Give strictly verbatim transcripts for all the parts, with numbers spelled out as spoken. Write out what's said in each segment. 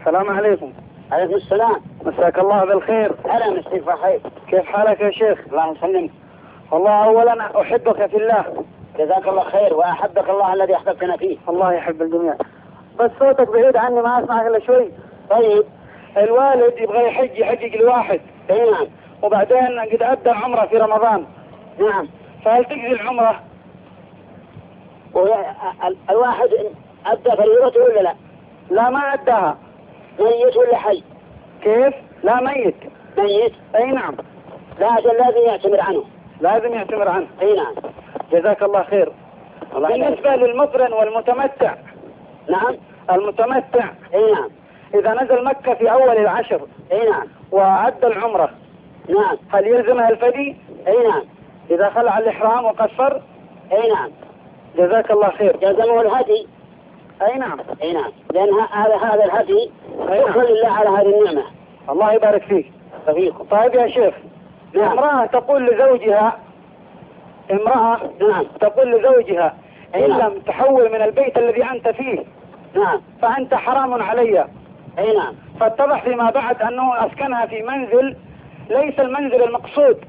السلام عليكم. عليكم السلام. مساك الله بالخير. هلا مسيك بخير. كيف حالك يا شيخ؟ الله يسلمك. والله أولا أحبك في الله. جزاك الله خير وأحبك الله الذي أحببتنا فيه. الله يحب الجميع. بس صوتك بعيد عني ما أسمعك إلا شوي. طيب. الوالد يبغى يحج يحجج الواحد. اي نعم. وبعدين قد أدى العمرة في رمضان. نعم. فهل تجزي العمرة؟ الواحد أدى فريضته ولا لا؟ لا ما أداها. ميت ولا حي؟ كيف؟ لا ميت. ميت؟ اي نعم. لا أجل لازم يعتمر عنه. لازم يعتمر عنه. اي نعم. جزاك الله خير. الله بالنسبة يبارك. للمقرن والمتمتع. نعم. المتمتع. اي نعم. إذا نزل مكة في أول العشر. اي نعم. وأدى العمرة. نعم. هل يلزمها الفدي؟ اي نعم. إذا خلع الإحرام وقصر؟ اي نعم. جزاك الله خير. يلزمه الهدي. اي نعم. اي نعم. لأن هذا هذا الهدي شكرا نعم. لله على هذه النعمة. الله يبارك فيك. فيكم. طيب يا شيخ. نعم. امرأة تقول لزوجها امرأة نعم. تقول لزوجها إن نعم. لم تحول من البيت الذي أنت فيه نعم. فأنت حرام علي. اي نعم. فاتضح فيما بعد أنه أسكنها في منزل ليس المنزل المقصود،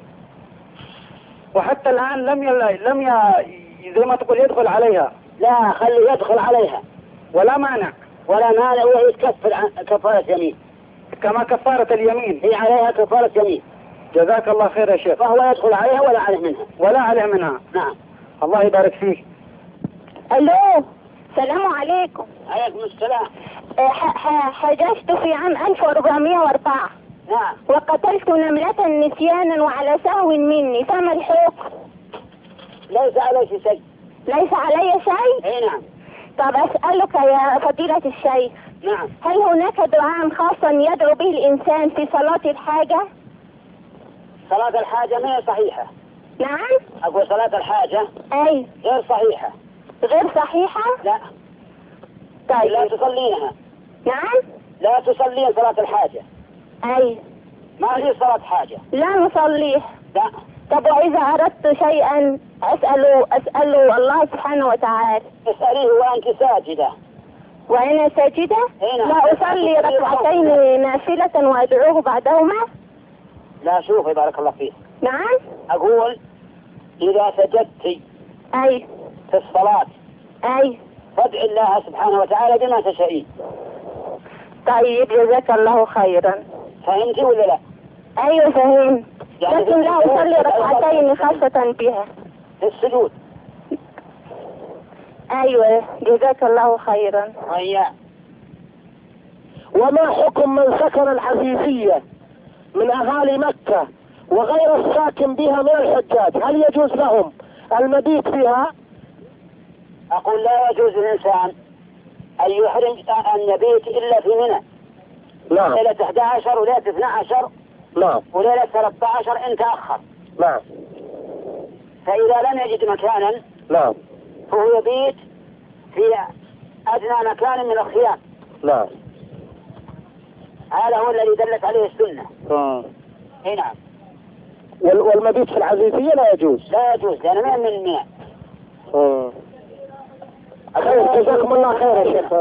وحتى الآن لم ي... لم ي... زي ما تقول يدخل عليها. لا خلي يدخل عليها ولا مانع. ولا مانع وهي تكفر عن كفارة يمين كما كفارة اليمين. هي عليها كفارة يمين. جزاك الله خير يا شيخ. فهو يدخل عليها ولا عليه منها. ولا عليه منها. نعم. الله يبارك فيك. الو السلام عليكم. عليكم السلام. حججت في عام ألف وأربعمائة وأربعة. نعم. وقتلت نملة نسيانا وعلى سهو مني، فما الحكم؟ ليس عليك شيء. ليس علي شيء؟ اي نعم. طب أسألك يا فضيلة الشيخ. نعم. هل هناك دعاء خاصا يدعو به الإنسان في صلاة الحاجة؟ صلاة الحاجة ما هي صحيحة. نعم. أقول صلاة الحاجة أي غير صحيحة. غير صحيحة؟ لا. طيب. لا تصلينها. نعم. لا تصلين صلاة الحاجة. أي ما هي صلاة حاجة. لا نصليه. لا. طب وإذا أردت شيئا أسأله أسأله الله سبحانه وتعالى. اسأليه وأنت ساجدة. وأنا ساجدة؟ هنا. لا أصلي ركعتين نافلة وأدعوه بعدهما؟ لا شوفي بارك الله فيك. نعم. أقول إذا سجدت أي في الصلاة أي فادعي الله سبحانه وتعالى بما تشائين. طيب جزاك الله خيرا. فهمتي ولا لا؟ أيوة فهمت. يعني لكن لا أصلي ركعتين خاصة بها في السجود. أيوة جزاك الله خيرا. هيا. وما حكم من سكن الحفيفية من أهالي مكة وغير الساكن بها من الحجاج؟ هل يجوز لهم المبيت بها؟ أقول لا يجوز للإنسان أن يحرم أن يبيت إلا في منى. نعم. ليلة أحد عشر وليلة اثني عشر. نعم. وليلة ثلاثة عشر إن تأخر. نعم. فإذا لم يجد مكانا نعم. فهو يبيت في أدنى مكان من الخيام. نعم. هذا هو الذي دلت عليه السنة. آه. اي نعم. والمبيت في العزيزية لا يجوز. لا يجوز لأنه ما من منى. آه. خير جزاكم الله خير يا شيخ.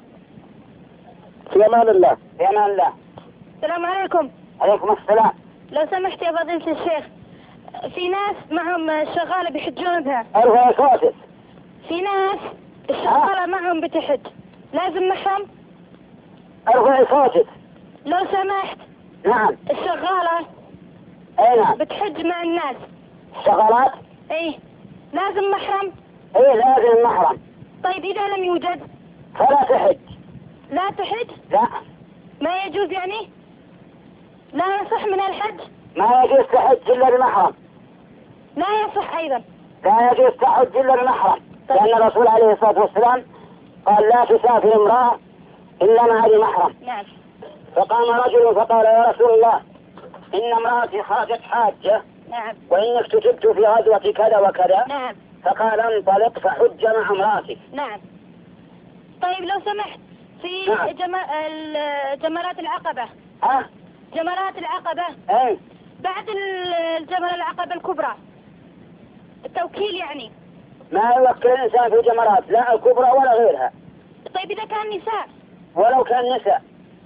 في أمان الله. في أمان الله. السلام عليكم. عليكم السلام. لو سمحت يا فضيلة الشيخ، في ناس معهم شغالة بيحجون بها. أرفع صوتك. في ناس الشغالة معهم بتحج، لازم محرم؟ أرفع صوتك. لو سمحت. نعم. الشغالة. اي نعم. بتحج مع الناس. شغالات. ايه لازم محرم؟ ايه لازم محرم. طيب إذا لم يوجد؟ فلا تحج. لا تحج؟ لا. ما يجوز يعني؟ لا يصح من الحج؟ ما يجوز تحج إلا بمحرم. لا يصح أيضا. لا يجوز تحج إلا بمحرم. طيب. لأن الرسول عليه الصلاة والسلام قال لا تسافر امرأة إلا مع ذي محرم. نعم. فقام رجل فقال يا رسول الله إن امرأتي خرجت حاجة. نعم. وإنك كتبت في غزوة كذا وكذا. نعم. فقال انطلق فحج مع امرأتك. نعم. طيب لو سمحت في نعم. جم... جمرات العقبة. ها؟ جمرات العقبة. ايه. بعد الجمرة العقبة الكبرى التوكيل يعني. ما يوكل الإنسان في جمرات لا الكبرى ولا غيرها. طيب إذا كان نساء؟ ولو كان نساء.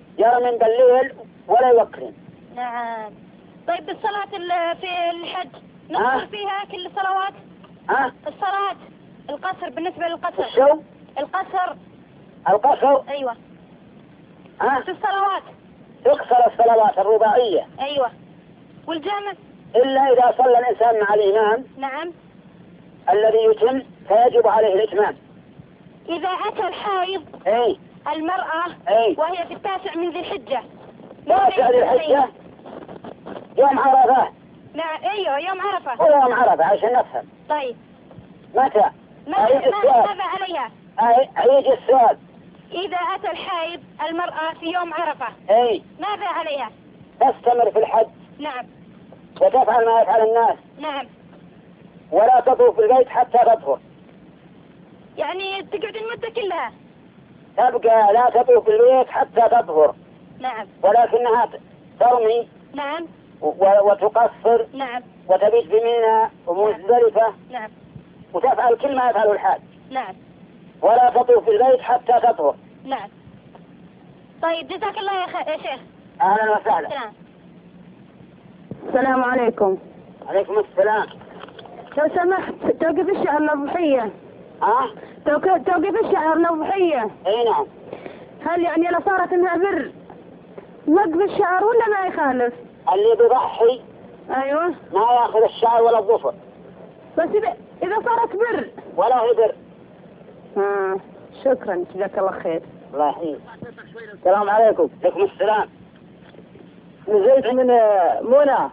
يرمي بالليل ولا يوكرن. نعم. طيب الصلاة ال- في الحج نقصر فيها كل الصلوات؟ ها؟ الصلاة القصر بالنسبة للقصر. الشو؟ القصر. القصر؟ أيوة. ها؟ في الصلوات. تقصر الصلوات الرباعية. أيوة. والجامع؟ إلا إذا صلى الإنسان مع الإمام. نعم. الذي يتم فيجب عليه الإتمام. إذا أتى الحائض أي المرأة أي وهي في التاسع من ذي الحجة. تاسع ذي الحجة يوم عرفة. نعم. أيوة يوم عرفة. هو يوم عرفة عشان نفهم. طيب. متى؟ ماذا أي السؤال. ماذا عليها؟ أي عيد السؤال. إذا أتى الحائض المرأة في يوم عرفة. أي ماذا عليها؟ تستمر في الحج. نعم. وتفعل ما يفعل الناس. نعم. ولا تطوف في البيت حتى تطهر. يعني تقعد المدة كلها. تبقى لا تطوف في البيت حتى تطهر. نعم. ولكنها ترمي. نعم. و- وتقصر. نعم. وتبيت بمنى ومزدلفة. نعم. وتفعل كل ما يفعل الحاج. نعم. ولا تطوف في البيت حتى تطهر. نعم. طيب جزاك الله يا, خ... يا شيخ. أهلا وسهلا. سلام. السلام عليكم. عليكم السلام. لو سمحت توقف الشعر الأضحية. ها؟ توق- توقف الشعر الأضحية. اي نعم. هل يعني لو صارت انها بر وقف الشعر ولا ما يخالف؟ اللي بيضحي ايوه. ما ياخذ الشعر ولا الظفر. بس اذا اذا صارت بر. ولا هدر. آه. شكرا جزاك الله خير. الله يحييك. السلام عليكم. عليكم السلام. نزلت من منى.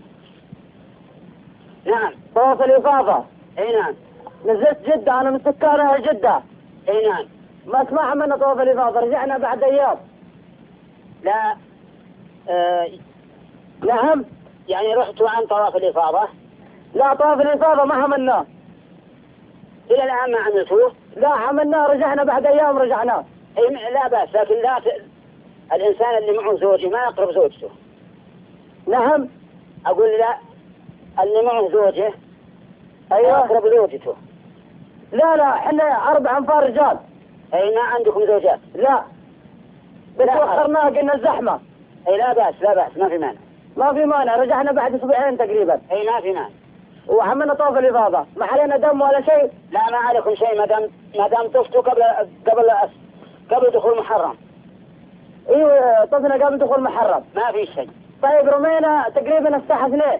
نعم. طواف الإفاضة. اي نعم. نزلت جدة، أنا من سكان أهل جدة. اي نعم. ما سمع منا طواف الإفاضة، رجعنا بعد أيام. لا آه نعم. يعني رحت عن طواف الإفاضة. لا طواف الإفاضة ما عملناه. إلى الآن ما عملتوه. لا عملناه، رجعنا بعد أيام رجعنا. اي م- لا بأس، لكن لا ت... الإنسان اللي معه زوجه ما يقرب زوجته. نعم. أقول لا، اللي معه زوجه أيوة. يقرب زوجته. لا لا احنا أربع أنفار رجال. اي ما عندكم زوجات. لا بس لا. وخرناه قلنا الزحمة. اي لا بأس لا بأس ما في مانع. ما في مانع، رجعنا بعد أسبوعين تقريبا. اي ما في مانع. وعملنا طواف الإفاضة، ما علينا دم ولا شيء. لا ما عليكم شيء ما دام ما دام طفتوا قبل قبل قبل دخول محرم. ايوه طفنا قبل دخول محرم. ما في شيء. طيب رمينا تقريبا الساعة اثنين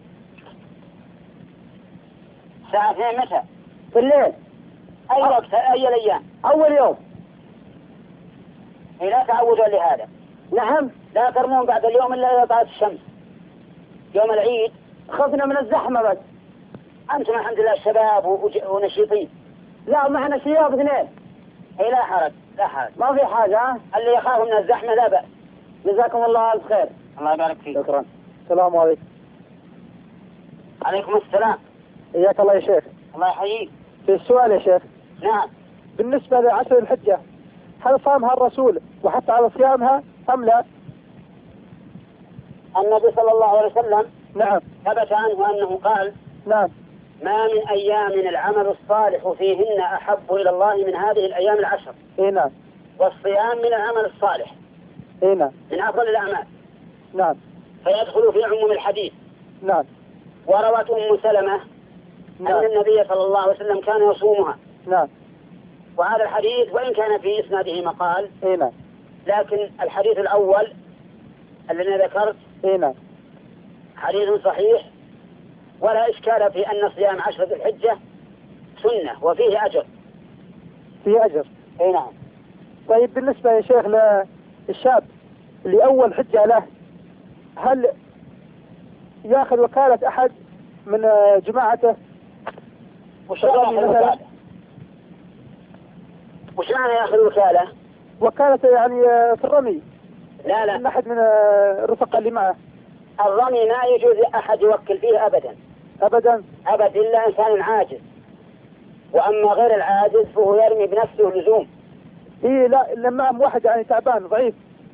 الساعة اثنين متى؟ في الليل. أي وقت أي الأيام؟ أول يوم. إيه لا تعودوا لهذا. نعم. لا ترمون بعد اليوم إلا إذا طلعت الشمس. يوم العيد خفنا من الزحمة بس. أنتم الحمد لله شباب وج- ونشيطين. لا معنا شياب اثنين. إيه لا حرج لا حرج. ما في حاجة. ها؟ اللي يخاف من الزحمة لا بأس. جزاكم الله ألف خير. الله يبارك فيك. شكرا. السلام عليكم. عليكم السلام. حياك الله يا شيخ. الله يحييك. في السؤال يا شيخ، نعم. بالنسبة لعشر الحجة هل صامها الرسول وحتى على صيامها أم لا؟ النبي صلى الله عليه وسلم نعم. ثبت عنه أنه قال: نعم. ما من أيام العمل الصالح فيهن أحب إلى الله من هذه الأيام العشر. اي نعم. والصيام من العمل الصالح اي نعم. من أفضل الأعمال. نعم. فيدخل في عموم الحديث. نعم. وروت أم سلمة نعم. أن النبي صلى الله عليه وسلم كان يصومها. نعم. وهذا الحديث وإن كان في إسناده مقال، اي نعم. لكن الحديث الأول الذي ذكرت اي نعم. حديث صحيح، ولا إشكال في أن صيام عشر ذي الحجة سنة وفيه أجر. في أجر. اي نعم. طيب بالنسبة يا شيخ للشاب اللي أول حجة له، هل ياخذ وكالة أحد من جماعته؟ وش معنى الوكالة؟ وش معنى ياخذ وكالة؟ وكالة يعني في الرمي. لا لا. من أحد من الرفقاء اللي معه. الرمي ما يجوز أحد يوكل فيه أبدا. أبدا. أبدا إلا إنسان عاجز. وأما غير العاجز فهو يرمي بنفسه لزوم. إيه لا لما واحد يعني تعبان ضعيف.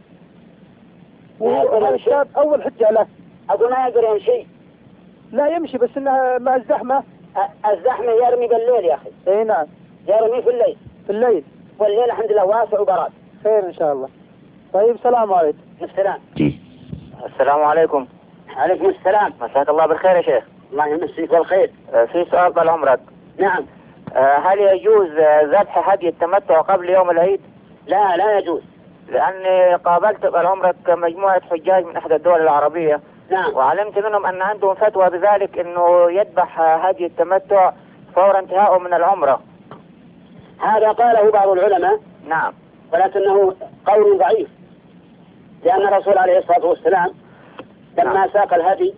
وهذا الشاب أول حجة له. أقول ما يقدر يمشي. لا يمشي بس إنها مع الزحمة. الزحمة يرمي بالليل يا أخي. إيه نعم. يرمي في الليل. في الليل. والليل الحمد لله واسع وبراد. خير إن شاء الله. طيب السلام عليكم. السلام. السلام عليكم. عليكم السلام. مساك الله بالخير يا شيخ. الله يمسيك بالخير. آه، في سؤال طال عمرك. نعم. آه، هل يجوز آه، ذبح هدي التمتع قبل يوم العيد؟ لا لا يجوز. لأني قابلت طال عمرك مجموعة حجاج من إحدى الدول العربية. نعم. وعلمت منهم أن عندهم فتوى بذلك أنه يذبح هدي التمتع فور انتهائه من العمرة. هذا قاله بعض العلماء. نعم. ولكنه قول ضعيف، لأن الرسول عليه الصلاة والسلام لما نعم. ساق الهدي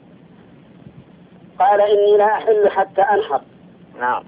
قال إني لا أحل حتى أنحر. نعم.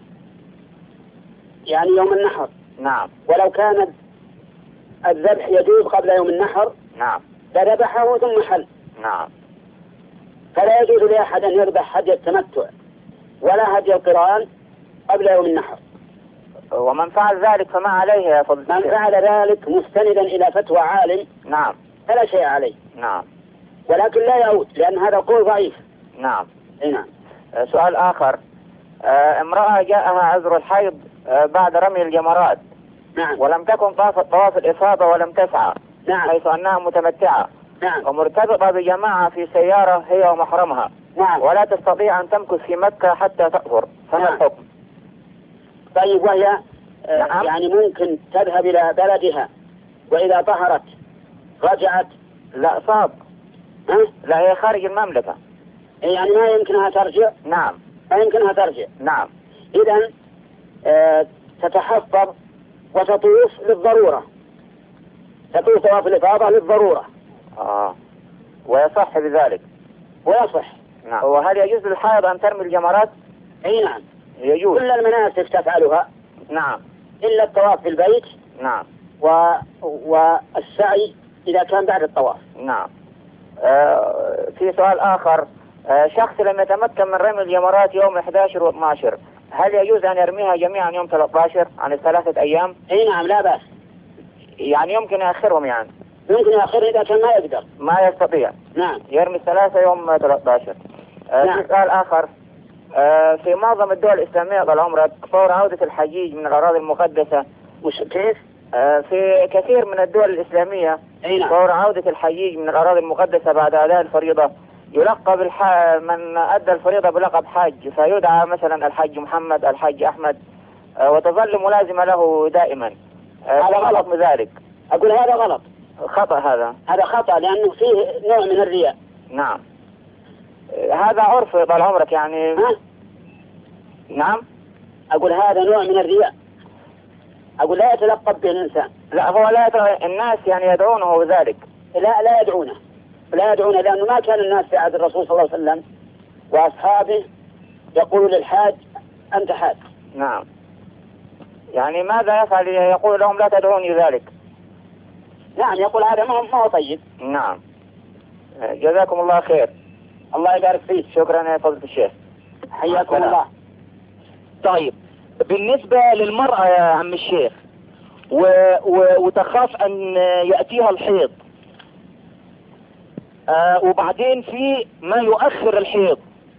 يعني يوم النحر. نعم. ولو كان الذبح يجوز قبل يوم النحر نعم. لذبحه ثم حل. نعم. فلا يجوز لأحد أن يذبح هدي التمتع ولا هدي القران قبل يوم النحر. ومن فعل ذلك فما عليه يا فضل من فعل ذلك مستندا إلى فتوى عالم نعم فلا شيء عليه. نعم. ولكن لا يعود، لأن هذا قول ضعيف. نعم. نعم. آه، سؤال آخر. آه، امرأة جاءها عذر الحيض آه، بعد رمي الجمرات. نعم. ولم تكن طافت طواف الإفاضة ولم تسعى. نعم. حيث أنها متمتعة. نعم. ومرتبطة بجماعة في سيارة هي ومحرمها. نعم. ولا تستطيع أن تمكث في مكة حتى تطهر، فما نعم. الحكم؟ طيب، وهي آه نعم. يعني ممكن تذهب إلى بلدها وإذا طهرت رجعت؟ لا صعب. ها؟ لا هي خارج المملكة. يعني ما يمكنها ترجع؟ نعم. ما يمكنها ترجع. نعم. إذن آه تتحفظ وتطوف للضرورة، تطوف طواف الإفاضة للضرورة. آه. ويصح بذلك. ويصح. نعم. وهل يجوز للحائض أن ترمي الجمرات؟ أي نعم. يجوز. كل المناسك تفعلها. نعم. إلا الطواف في البيت. نعم. و... والسعي إذا كان بعد الطواف. نعم. آه في سؤال آخر. آه شخص لم يتمكن من رمي الجمرات يوم أحد عشر و اثني عشر، هل يجوز أن يرميها جميعا يوم ثلاثة عشر عن الثلاثة أيام؟ أي نعم، لا بأس. يعني يمكن يأخرهم يعني؟ يمكن يأخر إذا كان ما يقدر. ما يستطيع. نعم. يرمي الثلاثة يوم ثلاثة عشر. آه نعم. في سؤال آخر. آه في معظم الدول الإسلامية طال عمرك فور عودة الحجيج من الأراضي المقدسة. مش كيف؟ آه في كثير من الدول الإسلامية أي نعم. فور عودة الحجيج من الأراضي المقدسة بعد أداء الفريضة يلقب الح... من أدى الفريضة بلقب حاج، فيدعى مثلا الحاج محمد، الحاج أحمد، آه وتظل ملازمة له دائما. آه هذا غلط من ذلك. أقول هذا غلط. خطأ هذا. هذا خطأ لأنه فيه نوع من الرياء. نعم. آه هذا عرف طال عمرك يعني. ها؟ نعم. أقول هذا نوع من الرياء. أقول لا يتلقب به الإنسان. لا هو لا يت... الناس يعني يدعونه ذلك. لا لا يدعونه. لا يدعونه لأنه ما كان الناس في عهد الرسول صلى الله عليه وسلم وأصحابه يقول للحاج أنت حاج. نعم. يعني ماذا يفعل؟ يقول لهم لا تدعوني ذلك. نعم، يقول هذا ما هو طيب. نعم. جزاكم الله خير. الله يبارك فيك. شكرا يا فضيلة الشيخ. حياكم الله. طيب، بالنسبة للمرأة يا عم الشيخ و... و... وتخاف أن يأتيها الحيض، آه وبعدين في ما يؤخر الحيض،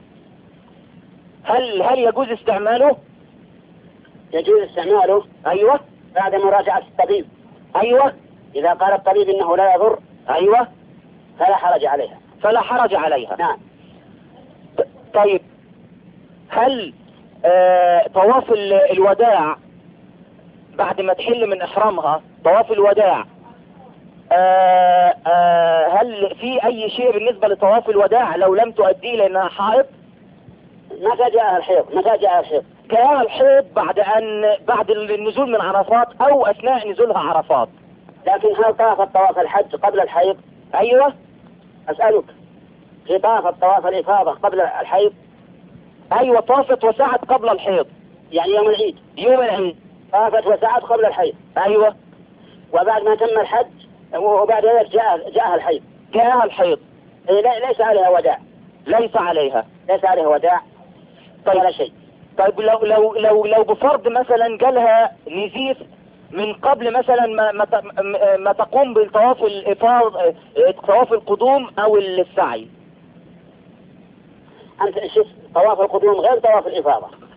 هل هل يجوز استعماله؟ يجوز استعماله. أيوة. بعد مراجعة الطبيب. أيوة. إذا قال الطبيب إنه لا يضر. أيوة. فلا حرج عليها. فلا حرج عليها. نعم. طيب، هل آه طواف الوداع بعد ما تحل من إحرامها طواف الوداع آه آه هل في أي شيء بالنسبة لطواف الوداع لو لم تؤدي لأنها حائض؟ متى جاء الحيض؟ متى جاء الحيض؟ جاء الحيض بعد أن بعد النزول من عرفات أو أثناء نزولها عرفات. لكن هل طافت طواف الحج قبل الحيض؟ أيوة. أسألك، في طافت طواف الإفاضة قبل الحيض؟ أيوة، طافت وسعت قبل الحيض. يعني يوم العيد. يوم العيد طافت وسعت قبل الحيض. أيوة. وبعد ما تم الحج وبعد ذلك جاء جاءها الحيض. جاءها الحيض. إيه، ليس عليها وداع. ليس عليها. ليس عليها وداع. طيب. ولا شيء. طيب، لو لو لو لو بفرض مثلا جالها نزيف من قبل مثلا ما ما, ما تقوم بالطواف الإفاضة، طواف القدوم أو السعي. أنت شوف، طواف القدوم غير طواف الإفاضة.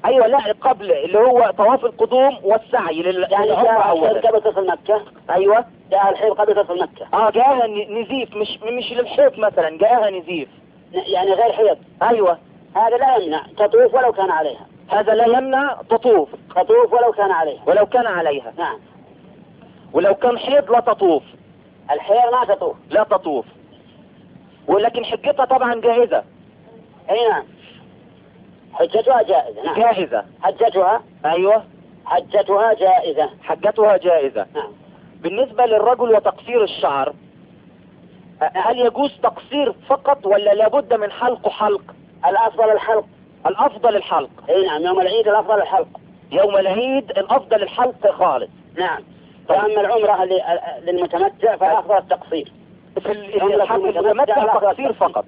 ايوه لا قبل اللي هو طواف القدوم والسعي لل... يعني للعمرة جاء اولا. الحيض قبل تصل مكة. ايوه جاء الحيض قبل تصل مكة. اه جاءها ن- نزيف مش مش للحيض مثلا، جاءها نزيف. يعني غير حيض. ايوه هذا لا يمنع تطوف ولو كان عليها. هذا لا يمنع تطوف تطوف ولو كان عليها. ولو كان عليها. نعم. ولو كان حيض لا تطوف. الحيض ما تطوف. لا تطوف. ولكن حجتها طبعا جائزة. اي نعم. حجتها جائزة. نعم. جائزة. حجتها. ايوه حجتها جائزة. حجتها جائزة. نعم. بالنسبة للرجل وتقصير الشعر، هل يجوز تقصير فقط ولا لابد من حلق حلق؟ الافضل الحلق. الافضل الحلق. اي نعم. يوم العيد الافضل الحلق. يوم العيد الافضل الحلق خالص. نعم. فاما العمرة للمتمتع فالافضل التقصير. في الحج المتمتع تقصير فقط.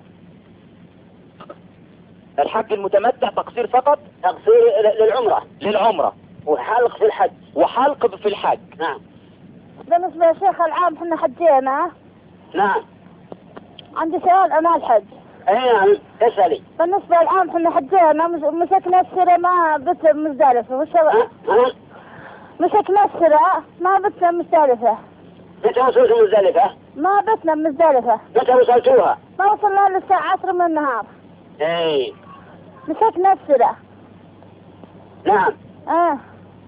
الحج المتمتع تقصير فقط. تقصير للعمرة. للعمرة. وحلق في الحج. وحلق في الحج. نعم. بالنسبة لشيخ العام احنا حجينا. نعم. عندي سؤال انا الحج. اي نعم اسألي. بالنسبة للعام احنا حجينا مسكنا السرة ما بت مزدلفة وش ها؟ مسكنا السرة ما بتنا مزدلفة. متى وصلتوا مزدلفة؟ ما بتنا مزدلفة. متى وصلتوها؟ ما وصلنا للساعة عشرة من النهار. اي. مسكنا السرة. نعم. اه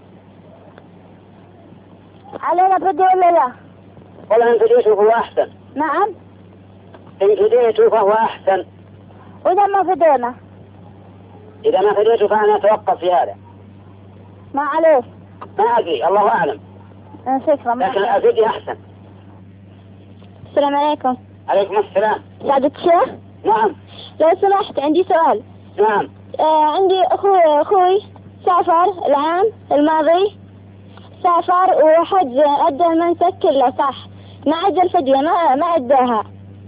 علينا فدية ولا لا؟ والله ان فديته فهو احسن. نعم. ان فديته فهو احسن. وإذا ما فدينا؟ اذا ما فديته فانا اتوقف في هذا. ما عليه. ما ادري الله اعلم. اه شكرا. لكن الفدية احسن. السلام عليكم. عليكم السلام. سعادة الشيخ؟ نعم. لو سمحت عندي سؤال. نعم. آه عندي اخوي اخوي سافر العام الماضي، سافر وحج ادى المنسك كله صح، ما ادى الفدية ما ما اداها.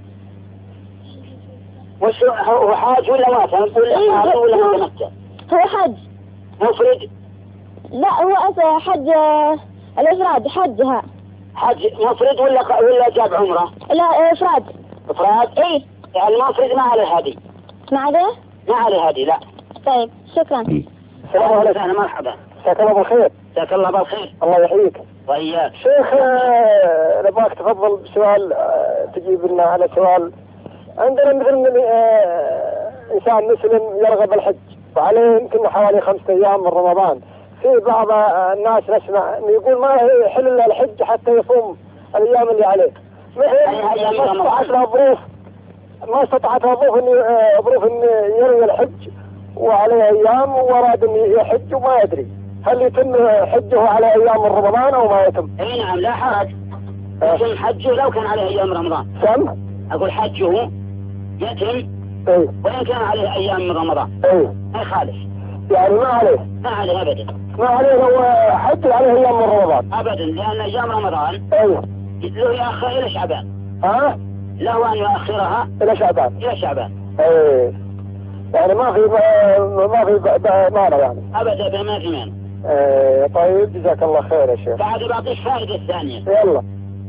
وش هو حاج ولا وافد ولا إيه حاج ولا هو- متمتع؟ هو حج. مفرد. لا هو أصلا حج آه، الافراد حجها. حج مفرد ولا ولا جاب عمره؟ لا آه، افراد. افراد. ايه يعني المفرد ما عليه هدي. ما عليه؟ ما عليه هدي لا. طيب شكرا. السلام عليكم. اهلا مرحبا. جزاك الله بالخير. جزاك الله بالخير. الله يحييك. وإياك. شيخ آه، نبغاك تفضل سؤال آه، تجيب لنا على سؤال. عندنا مثل آه، إنسان مسلم يرغب الحج وعليه يمكن حوالي خمسة أيام من رمضان. في بعض آه، الناس نسمع إنه يقول ما يحل له الحج حتى يصوم الأيام اللي عليه. مثل ما استطاعت له ظروف ما استطاعت له ظروف إنه آه، ظروف إنه يروي الحج وعليه أيام وأراد إنه يحج وما يدري هل يتم حجه على أيام من رمضان أو ما يتم؟ اي نعم لا حرج. لكن حجه لو كان عليه ايام رمضان. سم؟ اقول حجه يتم ايه وان كان عليه ايام من رمضان. ايه ما يخالف. يعني ما عليه ما عليه ابدا. ما عليه لو حج عليه ايام من رمضان. ابدا لان ايام رمضان ايه له ياخر الى شعبان. ها؟ له ان يؤخرها الى شعبان. الى شعبان. ايه يعني ما في ما, ما في ب- ب- مانع يعني. ابدا بما في مانع. ايه طيب جزاك الله خير يا شيخ. بعد بعطيك فائدة ثانية. يلا.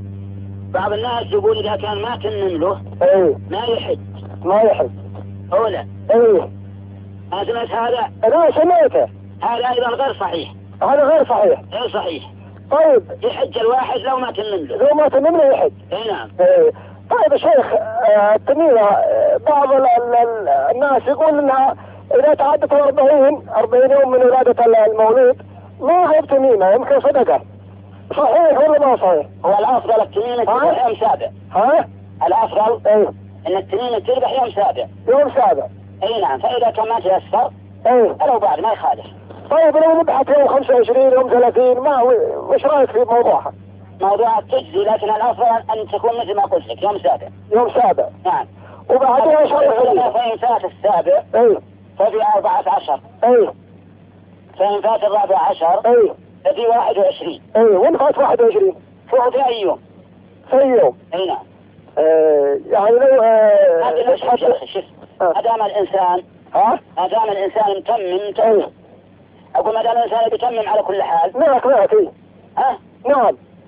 بعض الناس يقول اذا كان ما تنم له ايه ما يحج. ما يحج. اولا. ايه انا سمعت هذا. انا سمعته. هذا ايضا غير صحيح. هذا غير صحيح. غير صحيح. طيب يحج الواحد لو ما تنم له. لو ما تنم له يحج. اي نعم. ايه طيب يا شيخ آه، التميمة آه، بعض ال ال ال الناس يقول انها اذا تعدت أربعين أربعين يوم من ولادة المولود ما هي بتميمة يمكن صدقة. صحيح ولا ما صحيح؟ هو الافضل التنينة تذبح يوم سابع. ها؟ الافضل ايه ان التنينة تذبح يوم سابع. يوم سابع. اي نعم. فاذا كان ما تيسر ايه فلو بعد ما يخالف. طيب لو ذبحت يوم خمسة وعشرين يوم ثلاثين ما هو وش رايك في موضوعها؟ موضوع تجزي لكن الافضل ان تكون مثل ما قلت لك يوم سابع. يوم سابع. نعم. وبعدين شو العلماء فإن فات السابع ايه ففي أربعة عشر. ايه فإن فات الرابع عشر ايه ففي واحد وعشرين. ايه وين فات واحد وعشرين؟ فهو في أي يوم. في يوم. اي نعم. آه يعني لو آه هذا ليش يا أخي شوف. ما دام الإنسان ها؟ ما دام الإنسان متمم متمم. ايه أقول ما دام الإنسان يتمم على كل حال. معك معك ايه ها؟ نعم.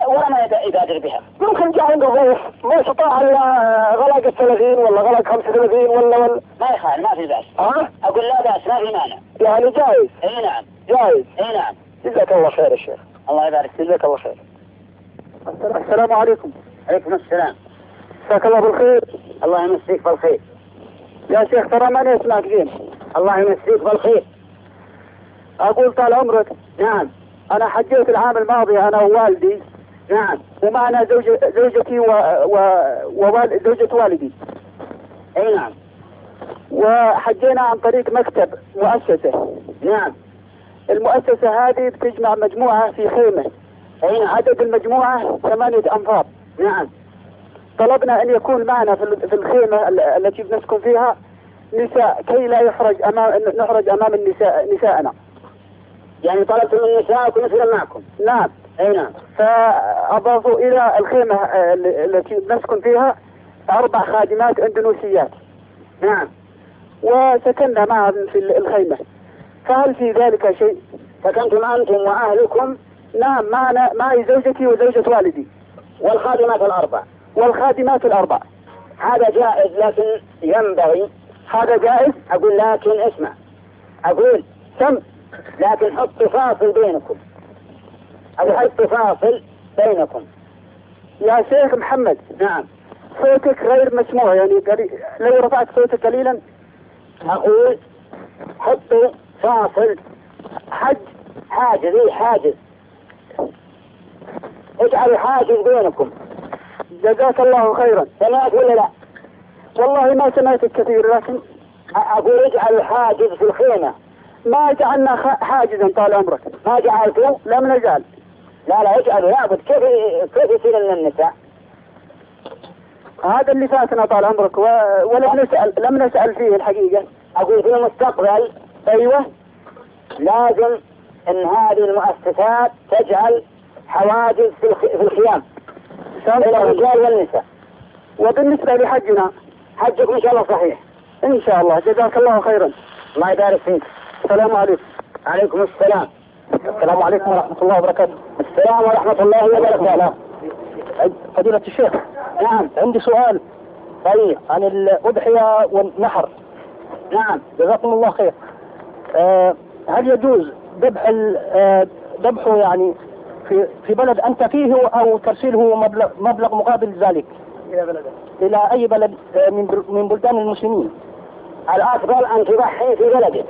ولا ما يبادر بها. ممكن جاء عنده ضيف ما استطاع الا غلق الثلاثين ولا غلق خمسة وثلاثين ولا ولا ما يخالف، ما في بأس. ها؟ اقول لا بأس، ما في مانع. يعني جائز. اي نعم. جائز. اي نعم. جزاك الله خير يا شيخ. الله يبارك فيك. جزاك الله خير. السلام عليكم. عليكم السلام. مساك الله بالخير. الله يمسيك بالخير. يا شيخ ترى ماني اسمعك زين. الله يمسيك بالخير. اقول طال عمرك. نعم. انا حجيت العام الماضي انا ووالدي. نعم. ومعنا زوجة زوجتي و... و... ووال... زوجة والدي. اي نعم. وحجينا عن طريق مكتب مؤسسة. نعم. المؤسسة هذه بتجمع مجموعة في خيمة. اي نعم. عدد المجموعة ثمانية أنفار. نعم. طلبنا أن يكون معنا في الخيمة التي بنسكن فيها نساء كي لا يحرج أمام نحرج أمام النساء نساءنا. يعني طلبتم من نسائكم مثلا معكم؟ نعم. اي نعم. فأضافوا إلى الخيمة التي نسكن فيها أربع خادمات أندونيسيات. نعم. وسكننا معهم في الخيمة. فهل في ذلك شيء؟ سكنتم أنتم وأهلكم؟ نعم، معنا معي زوجتي وزوجة والدي. والخادمات الأربع؟ والخادمات الأربع. هذا جائز، لكن ينبغي. هذا جائز؟ أقول لكن اسمع، أقول سم، لكن حط فاصل بينكم. أقول حط فاصل بينكم. يا شيخ محمد. نعم. صوتك غير مسموع، يعني قليل. لو رفعت صوتك قليلا. أقول حطوا فاصل، حج حاجز، اي حاجز، اجعلوا حاجز بينكم. جزاك الله خيرا. سمعت ولا لا؟ والله ما سمعتك كثير، لكن أقول اجعلوا حاجز في الخيمة. ما جعلنا حاجزا طال عمرك. ما جعلتوا؟ لم نجعل. لا لا اجعلوا، لابد. كيف كيف يصير لنا النساء؟ هذا اللي فاتنا طال عمرك و... ولم نسأل لم نسأل فيه الحقيقة. أقول في المستقبل. أيوة. لازم ان هذه المؤسسات تجعل حواجز في, الخ... في الخيام بين الرجال والنساء. وبالنسبة لحجنا، حجكم ان شاء الله صحيح ان شاء الله. جزاك الله خيرا. الله يبارك فيك. السلام عليكم. عليكم السلام. السلام عليكم ورحمة الله وبركاته. السلام ورحمة الله وبركاته. فضيلة الشيخ. نعم. عندي سؤال. طيب. عن الأضحية والنحر. نعم. جزاكم الله خير. أه هل يجوز ذبح أه ذبحه يعني في في بلد أنت فيه، أو ترسيله مبلغ مبلغ مقابل ذلك إلى بلده، إلى أي بلد من من بلدان المسلمين؟ الأفضل أن تضحي في بلدك.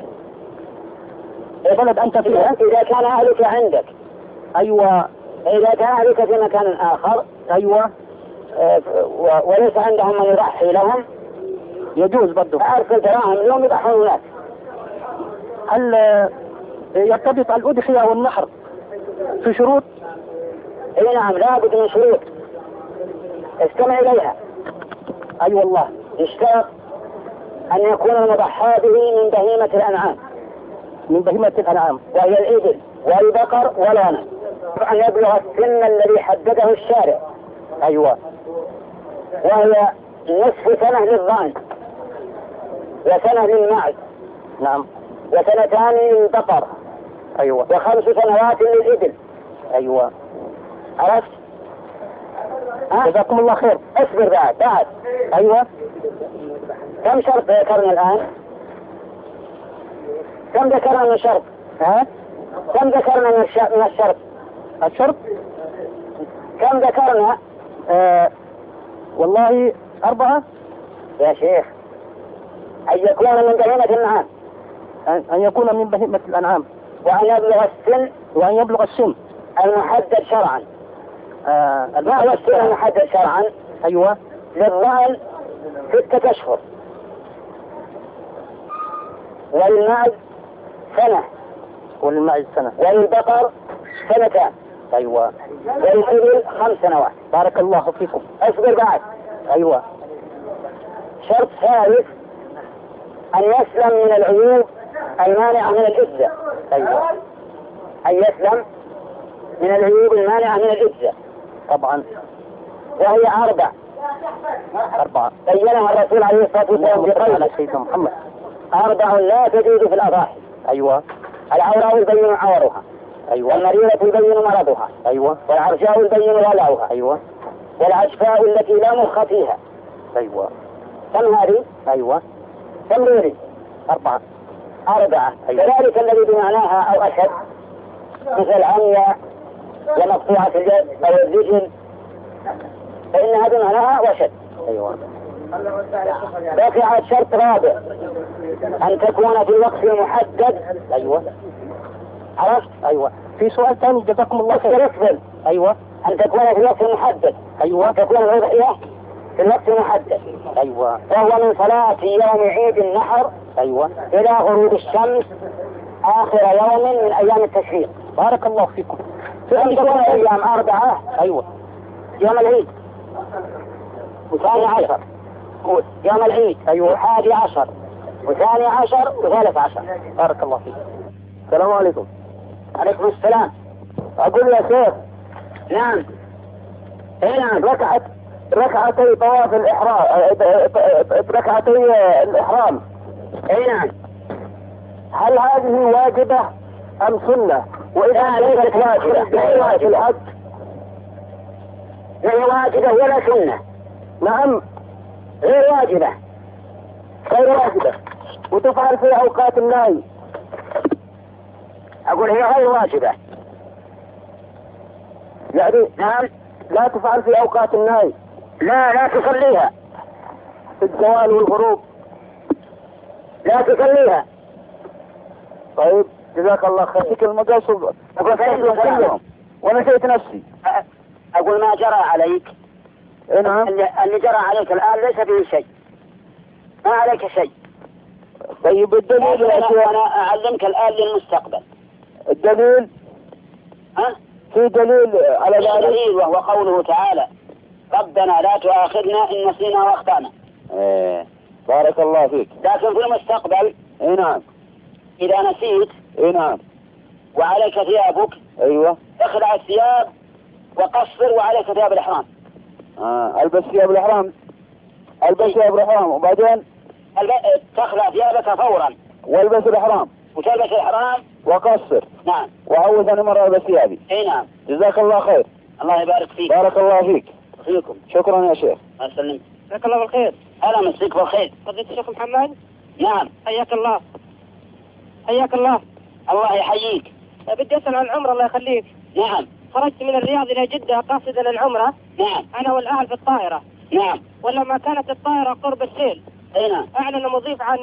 بلد أنت فيه. إذا كان أهلك عندك. أيوة. إذا كان أهلك في مكان آخر. أيوة. أه وليس عندهم من يضحي لهم، يجوز برضه. فأرسل دراهم اليوم يضحون هناك. هل يرتبط الأضحية والنحر في شروط؟ اي نعم، لابد من شروط استمع اليها. اي أيوة والله. يشترط ان يكون المضحى به من بهيمة الانعام. من بهيمة الانعام وهي الابل والبقر والغنم، ان يبلغ السن الذي حدده الشارع. ايوه. وهي نصف سنة للضأن، وسنة للمعز. نعم. وسنتان للبقر. ايوه. وخمس سنوات للإبل. ايوه. عرفت؟ جزاكم الله خير. اصبر بعد بعد. ايوه. كم شرط ذكرنا الآن؟ كم ذكرنا من شرط؟ ها؟ كم ذكرنا من الشرط؟ من الشرط؟ الشرط؟ كم ذكرنا؟ آه والله أربعة. يا شيخ، أن يكون من بهيمة الأنعام. أن يكون من بهيمة الأنعام. وأن يبلغ السن. وأن يبلغ السن المحدد شرعا. آه ما هو السن المحدد شرعا؟ أيوة. للضأن ستة أشهر، وللمعز سنة، وللمعز سنة، وللبقر سنتان. أيوة. وللإبل خمس سنوات. بارك الله فيكم. اصبر بعد. أيوة. شرط ثالث أن يسلم من العيوب المانعة من الإجزاء. أيوة. أن يسلم من العيوب المانعة من الإجزاء. طبعا. وهي أربع. أربعة. بينها الرسول عليه الصلاة والسلام في قوله على سيدنا محمد. أربع لا تجوز في الأضاحي. أيوة. العوراء البين عورها. أيوة. والمريضة يبين مرضها. أيوة. والعرجاء يبين ولعها. أيوة. والعشفاء التي لا مخ فيها. أيوة. كم هذه؟ أيوة. كم دوري؟ أربعة. أربعة. أيوة. كذلك الذي بمعناها أو أشد مثل عمية ومقطوعة اليد أو الرجل فإنها بمعناها وشد. أيوة. بقي شرط رابع أن تكون في الوقت المحدد. أيوة. عرفت؟ أيوة. في سؤال ثاني جزاكم الله خير. اقبل. أيوة. أن تكون في الوقت المحدد. أيوة. أن تكون الأضحية في الوقت المحدد. أيوة. وهو من صلاة يوم عيد النحر أيوة. إلى غروب الشمس آخر يوم من أيام التشريق. بارك الله فيكم. فإن تكون أيام أربعة. أيوة. يوم العيد وثاني عشر يوم العيد. أيوة. وحادي عشر وثاني عشر وثالث عشر. بارك الله فيكم. السلام عليكم. عليكم السلام. أقول يا شيخ. نعم. اي نعم. ركعت ركعتي طواف الإحرام ركعتي الإحرام. اي نعم. هل هذه واجبة أم سنة؟ وإذا ليست واجبة في الحج؟ غير واجبة ولا سنة. نعم غير واجبة. غير واجبة وتفعل في أوقات النهي. أقول هي غير واجبة. يعني نعم. لا تفعل في أوقات النهي. لا لا تصليها. في الزوال والغروب. لا تصليها. طيب جزاك الله خير. فيك المقاصد. أقول فإن ونسيت نفسي. أقول ما جرى عليك. إيه نعم. اللي جرى عليك الآن ليس فيه شيء. ما عليك شيء. طيب الدليل يا شيخ. أنا أعلمك الآن للمستقبل. الدليل. ها؟ في دليل على ذلك. دليل وهو قوله تعالى ربنا لا تؤاخذنا إن نسينا واخطأنا. ايه بارك الله فيك. لكن في المستقبل. اي نعم. إذا نسيت. اي نعم. وعليك ثيابك. ايوه. اخلع الثياب وقصر وعليك ثياب الإحرام. اه البس ثياب الإحرام. البس ثياب الإحرام وبعدين الب... تخلع ثيابك فورا. والبس الإحرام. وتلبس الإحرام. وقصر. نعم. وأول ثاني مرة البس ثيابي. اي نعم. جزاك الله خير. الله يبارك فيك. بارك الله فيك. فيكم. شكرا يا شيخ. الله يسلمك. جزاك الله بالخير. هلا مسيك بالخير. فضيلة الشيخ محمد. نعم. حياك الله. حياك الله. الله يحييك. بدي أسأل عن العمرة الله يخليك. نعم. خرجت من الرياض إلى جدة قاصدا للعمرة. نعم. أنا والأهل في الطائرة. نعم. ولما كانت الطائرة قرب السيل. اي نعم. أعلن مضيف عن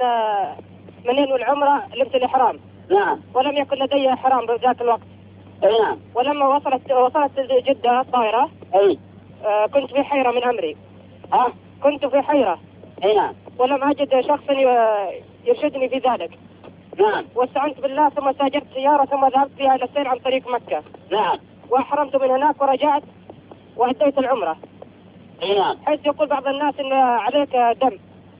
من ينوي العمرة لبس الإحرام. نعم. ولم يكن لدي إحرام بذاك الوقت. اي نعم. ولما وصلت وصلت جدة الطائرة. اي. آه كنت في حيرة من أمري. ها؟ كنت في حيرة. اي نعم. ولم أجد شخصا يرشدني في ذلك. نعم. واستعنت بالله ثم ساجرت سيارة ثم ذهبت فيها إلى السير عن طريق مكة. نعم. وأحرمت من هناك ورجعت وأديت العمرة. اي نعم. حيث يقول بعض الناس إن عليك دم.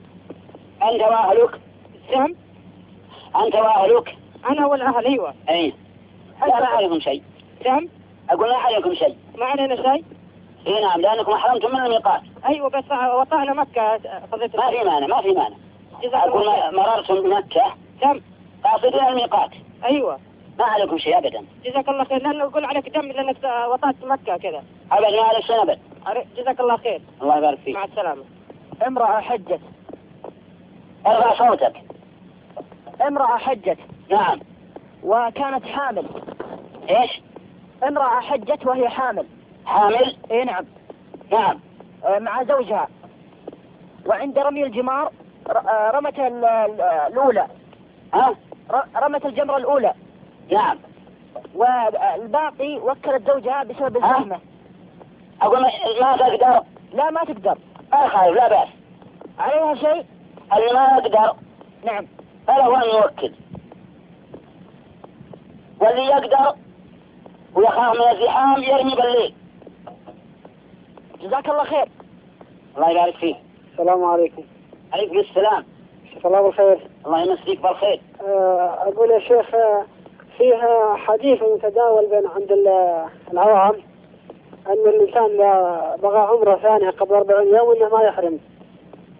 أنت وأهلك. دم. أنت وأهلك. أنا والأهل أيوة. اي. لا ما عليكم شيء. دم. أقول ما عليكم شيء. ما علينا شيء. اي نعم لأنكم أحرمتم من الميقات. أيوة بس وطأنا مكة قضيت. ما في مانع ما في مانع. أقول ما مررتم بمكة. دم. قاصدين الميقات. أيوة. ما عليكم شيء أبدا. جزاك الله خير لأنه يقول عليك دم لأنك وطأت مكة كذا. أبدا ما عليك شيء أبدا. جزاك الله خير. الله يبارك فيك. مع السلامة. امرأة حجت. ارفع صوتك. امرأة حجت. نعم. وكانت حامل. ايش؟ امرأة حجت وهي حامل. حامل؟ اي نعم. نعم. مع زوجها. وعند رمي الجمار رمت الأولى. ها؟ رمت الجمرة الأولى. نعم. والباقي وكلت زوجها بسبب الزحمة. أقول ما تقدر. لا ما تقدر. ما خايف لا بأس. عليها شيء؟ اللي ما يقدر. نعم. فلا هو الموكل. واللي يقدر ويخاف من الزحام يرمي بالليل. جزاك الله خير. الله يبارك فيك. السلام عليكم. عليكم السلام. شيخ الله بالخير. الله يمسيك بالخير. أقول يا شيخ فيها حديث متداول بين عند العوام أن الإنسان إذا بغى عمره ثانية قبل أربعين يوم إنه ما يحرم.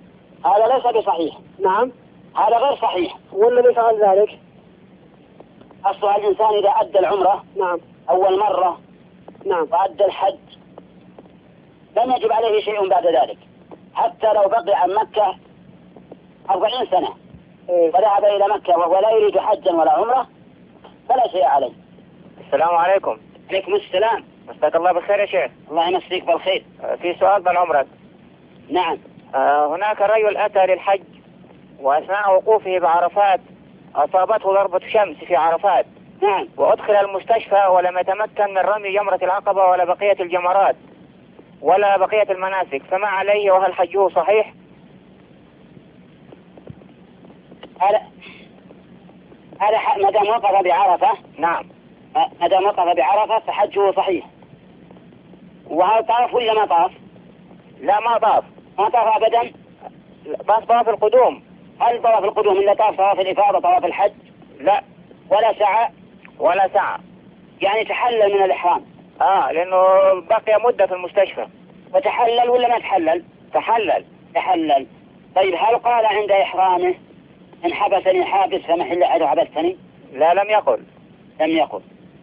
هذا ليس بصحيح. نعم. هذا غير صحيح. والذي فعل ذلك؟ أصلها الإنسان إذا أدى العمرة نعم أول مرة نعم وأدى الحج لم يجب عليه شيء بعد ذلك، حتى لو بقي عن مكة أربعين سنة وذهب إلى مكة وهو لا يريد حجا ولا عمرة فلا شيء عليه. السلام عليكم. عليكم السلام. مساك الله بالخير يا شيخ. الله يمسيك بالخير. في سؤال بالعمرة. نعم. آه هناك رجل أتى للحج وأثناء وقوفه بعرفات أصابته ضربة شمس في عرفات. نعم. وأدخل المستشفى ولم يتمكن من رمي جمرة العقبة ولا بقية الجمرات ولا بقية المناسك، فما عليه وهل حجه صحيح؟ هذا هذا ما دام وقف بعرفة. نعم. ما دام وقف بعرفة فحجه صحيح. وهل طاف ولا ما طاف؟ لا ما طاف. ما طاف أبدا. بس طواف القدوم. هل طواف القدوم إلا طاف طواف الإفاضة طواف الحج؟ لا. ولا سعى؟ ولا سعى. يعني تحلل من الإحرام. آه لأنه بقي مدة في المستشفى. وتحلل ولا ما تحلل؟ تحلل. تحلل. طيب هل قال عند إحرامه إن حبسني حابس فمحل أحد حبستني؟ لا لم يقل. لم يقل.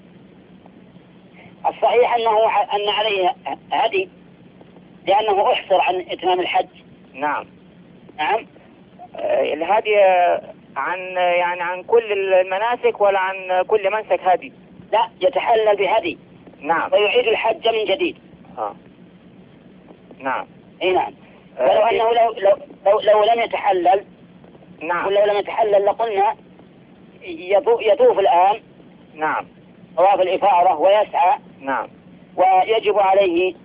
الصحيح أنه أن عليه هدي لأنه أحصر عن إتمام الحج. نعم. نعم. آه الهدي عن يعني عن كل المناسك ولا عن كل منسك هدي؟ لا يتحلل بهدي. نعم. ويعيد الحج من جديد. آه. نعم. اي نعم. ولو آه أنه لو, لو, لو, لو لم يتحلل. نعم. ولو لم يتحلل لقلنا يطوف الآن. نعم. طواف الإفاضة ويسعى. نعم. ويجب عليه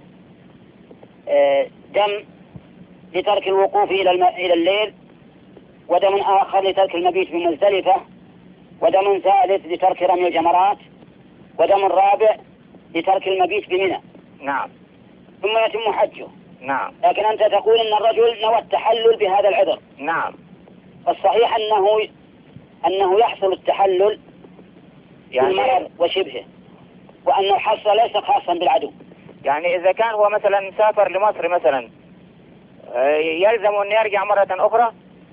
دم لترك الوقوف إلى الم... إلى الليل، ودم آخر لترك المبيت بمزدلفة، ودم ثالث لترك رمي الجمرات، ودم رابع لترك المبيت بمنى. نعم. ثم يتم حجه. نعم. لكن أنت تقول أن الرجل نوى التحلل بهذا العذر. نعم. الصحيح أنه أنه يحصل التحلل يعني بالمرض وشبهه، وأنه حصل ليس خاصا بالعدو. يعني إذا كان هو مثلا سافر لمصر مثلا يلزم أن يرجع مرة أخرى؟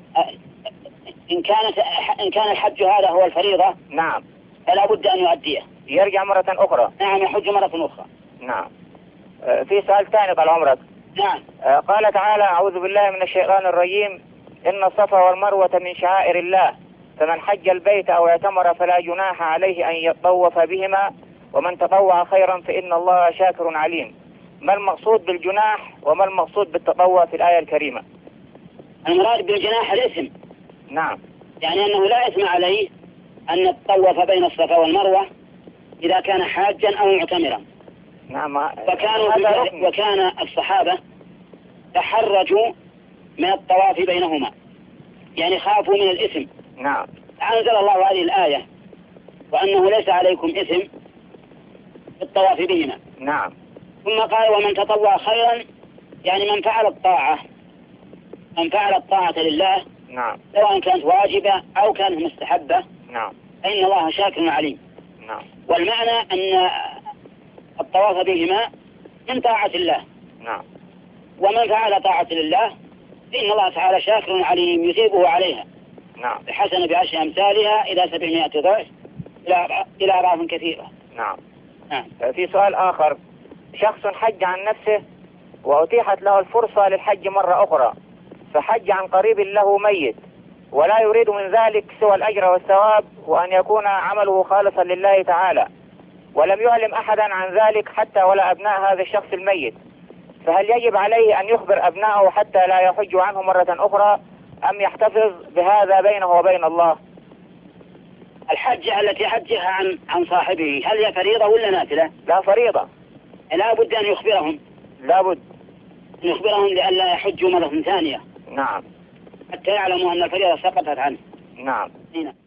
إن كانت إن كان الحج هذا هو الفريضة. نعم. فلا بد أن يؤديه. يرجع مرة أخرى. نعم يحج مرة أخرى. نعم. في سؤال ثاني قال عمرك. نعم. قال تعالى أعوذ بالله من الشيطان الرجيم إن الصفا والمروة من شعائر الله فمن حج البيت أو اعتمر فلا جناح عليه أن يطوف بهما ومن تطوع خيرا فإن الله شاكر عليم. ما المقصود بالجناح وما المقصود بالتطوع في الآية الكريمة؟ المراد بالجناح الاسم. نعم. يعني أنه لا إثم عليه أن يتطوف بين الصفا والمروة إذا كان حاجا أو معتمرا. نعم. فكانوا وكان الصحابة تحرجوا من الطواف بينهما، يعني خافوا من الإثم. نعم. أنزل الله هذه الآية وأنه ليس عليكم إثم بالطواف بهما. نعم. ثم قال ومن تطوع خيرا، يعني من فعل الطاعة من فعل الطاعة لله. نعم. سواء كانت واجبة أو كانت مستحبة. نعم. فإن الله شاكر عليم. نعم. والمعنى أن الطواف بهما من طاعة الله. نعم. ومن فعل طاعة لله فإن الله تعالى شاكر عليم يثيبه عليها. نعم. بحسن بعشر أمثالها إلى سبعمائة ضعف إلى إلى أضعاف كثيرة. نعم. نعم. في سؤال آخر، شخص حج عن نفسه وأتيحت له الفرصة للحج مرة أخرى فحج عن قريب له ميت ولا يريد من ذلك سوى الأجر والثواب وأن يكون عمله خالصا لله تعالى ولم يعلم أحدا عن ذلك حتى ولا أبناء هذا الشخص الميت، فهل يجب عليه أن يخبر أبنائه حتى لا يحج عنه مرة أخرى أم يحتفظ بهذا بينه وبين الله؟ الحجة التي حجها عن عن صاحبه هل هي فريضة ولا نافلة؟ لا فريضة. لا بد أن يخبرهم. لا بد أن يخبرهم لئلا يحجوا مرة ثانية. نعم. حتى يعلموا أن الفريضة سقطت عنه. نعم. هنا.